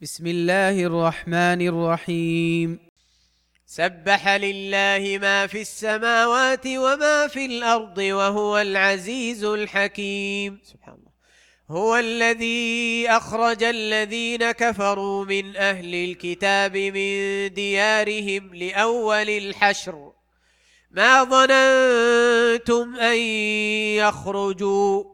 بسم الله الرحمن الرحيم. سبح لله ما في السماوات وما في الأرض وهو العزيز الحكيم. سبحان الله. هو الذي أخرج الذين كفروا من أهل الكتاب من ديارهم لأول الحشر ما ظننتم أن يخرجوا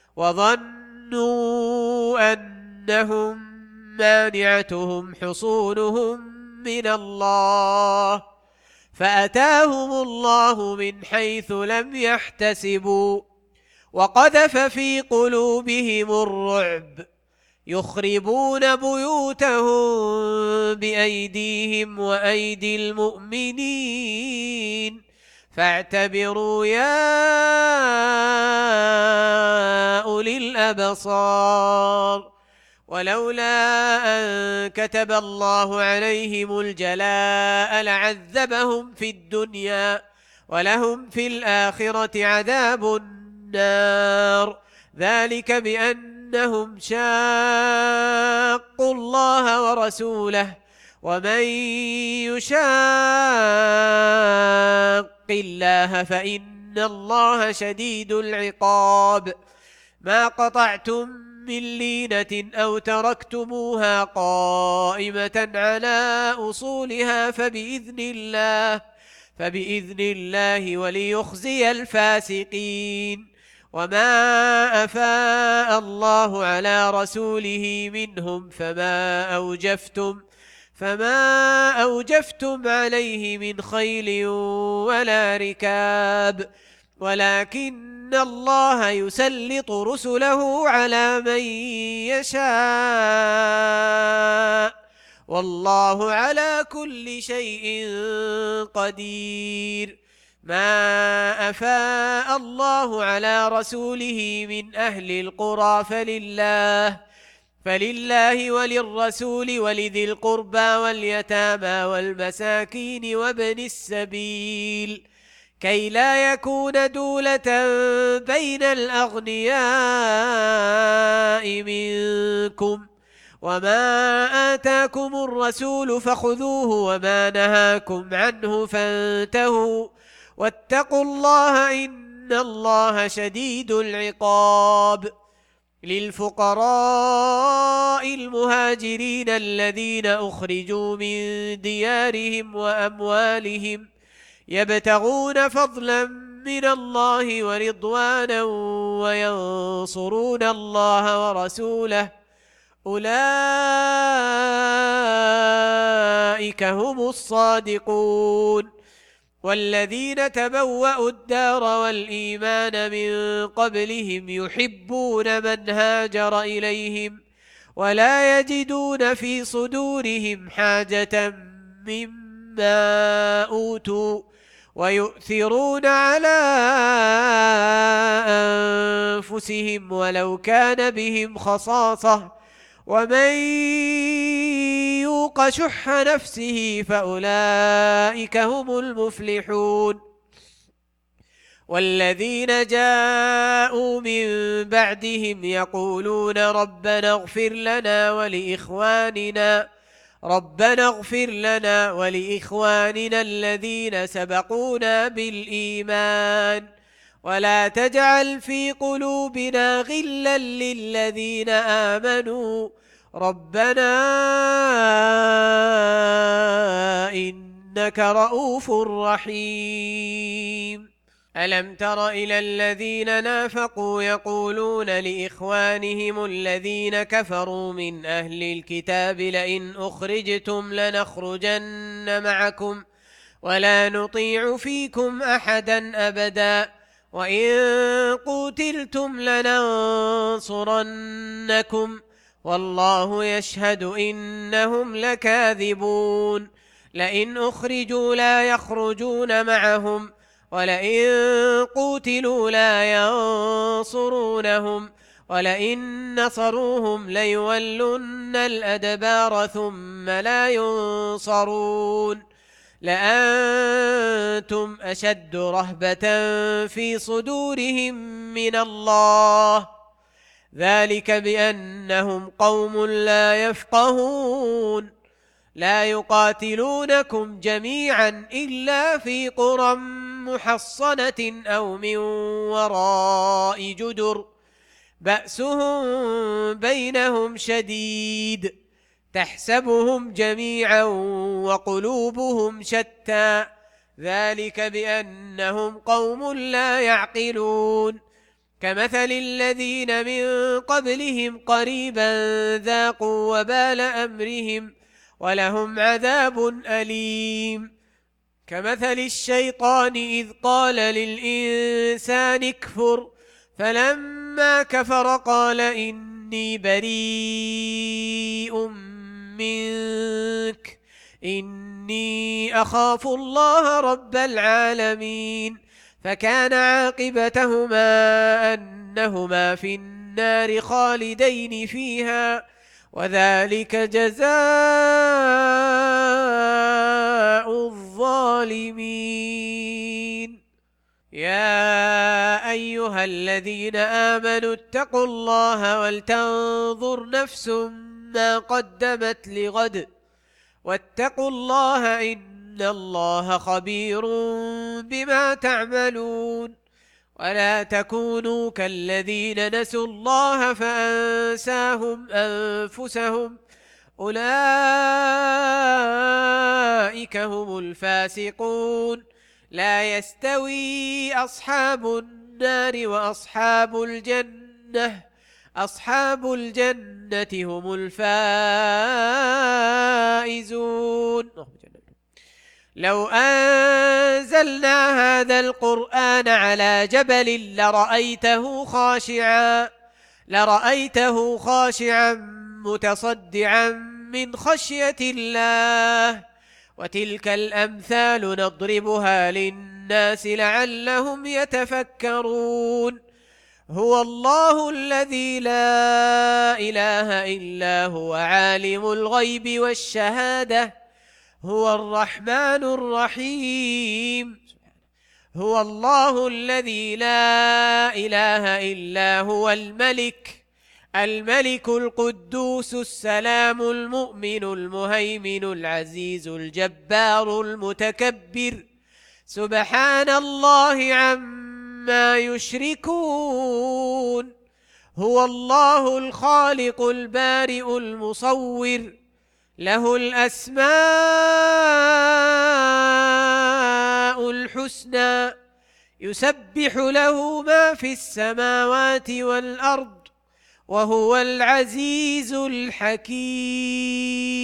وظنوا أنهم مانعتهم حصونهم من الله فأتاهم الله من حيث لم يحتسبوا وقذف في قلوبهم الرعب يخربون بيوتهم بأيديهم وأيدي المؤمنين فاعتبروا يا أولي الأبصار. ولولا أن كتب الله عليهم الجلاء لعذبهم في الدنيا ولهم في الآخرة عذاب النار ذلك بأنهم شاقوا الله ورسوله ومن يشاق الله فإن الله شديد العقاب. ما قطعتم من لينة أو تركتموها قائمة على أصولها فبإذن الله وليخزي الفاسقين. وما أفاء الله على رسوله منهم فما أوجفتم عليه من خيل ولا ركاب ولكن الله يسلط رسله على من يشاء والله على كل شيء قدير. ما أفاء الله على رسوله من أهل القرى فلله وللرسول ولذي القربى واليتامى والمساكين وابن السبيل كي لا يكون دولة بين الأغنياء منكم وما آتاكم الرسول فخذوه وما نهاكم عنه فانتهوا واتقوا الله إن الله شديد العقاب. للفقراء المهاجرين الذين أخرجوا من ديارهم وأموالهم يبتغون فضلا من الله ورضوانا وينصرون الله ورسوله أولئك هم الصادقون. والذين تبوأوا الدار والإيمان من قبلهم يحبون من هاجر إليهم ولا يجدون في صدورهم حاجة مما أوتوا ويؤثرون على أنفسهم ولو كان بهم خصاصة ومن يوق شح نفسه فأولئك هم المفلحون. والذين جاءوا من بعدهم يقولون ربنا اغفر لنا ولإخواننا الذين سبقونا بالإيمان ولا تجعل في قلوبنا غلا للذين آمنوا ربنا إنك رؤوف رحيم. ألم تر إلى الذين نافقوا يقولون لإخوانهم الذين كفروا من أهل الكتاب لئن أخرجتم لنخرجن معكم ولا نطيع فيكم أحدا أبدا وإن قتلتم لننصرنكم والله يشهد إنهم لكاذبون. لئن أخرجوا لا يخرجون معهم ولئن قتلوا لا ينصرونهم ولئن نصروهم ليولن الأدبار ثم لا ينصرون لأنتم أشد رهبة في صدورهم من الله ذلك بأنهم قوم لا يفقهون لا يقاتلونكم جميعا إلا في قرى محصنة أو من وراء جدر بأسهم بينهم شديد تحسبهم جميعا وقلوبهم شتى ذلك بأنهم قوم لا يعقلون كمثل الذين من قبلهم قريبا ذاقوا وبال أمرهم ولهم عذاب أليم كمثل الشيطان إذ قال للإنسان اكفر فلما كفر قال إني بريء منك إني أخاف الله رب العالمين فكان عاقبتهما أنهما في النار خالدين فيها وذلك جزاء الظالمين يا أيها الذين آمنوا اتقوا الله ولتنظر نفس ما قدمت لغد واتقوا الله إن الله خبير بما تعملون ولا تكونوا كالذين نسوا الله فأنساهم أنفسهم أولئك هم الفاسقون لا يستوي أصحاب النار وأصحاب الجنة أصحاب الجنة هم الفائزون لو أنزلنا هذا القرآن على جبل لرأيته خاشعا متصدعا من خشية الله وتلك الأمثال نضربها للناس لعلهم يتفكرون هو الله الذي لا إله إلا هو عالم الغيب والشهادة هو الرحمن الرحيم هو الله الذي لا إله إلا هو الملك القدوس السلام المؤمن المهيمن العزيز الجبار المتكبر سبحان الله عما يشركون هو الله الخالق البارئ المصور له الأسماء الحسنى يسبح له ما في السماوات والأرض وهو العزيز الحكيم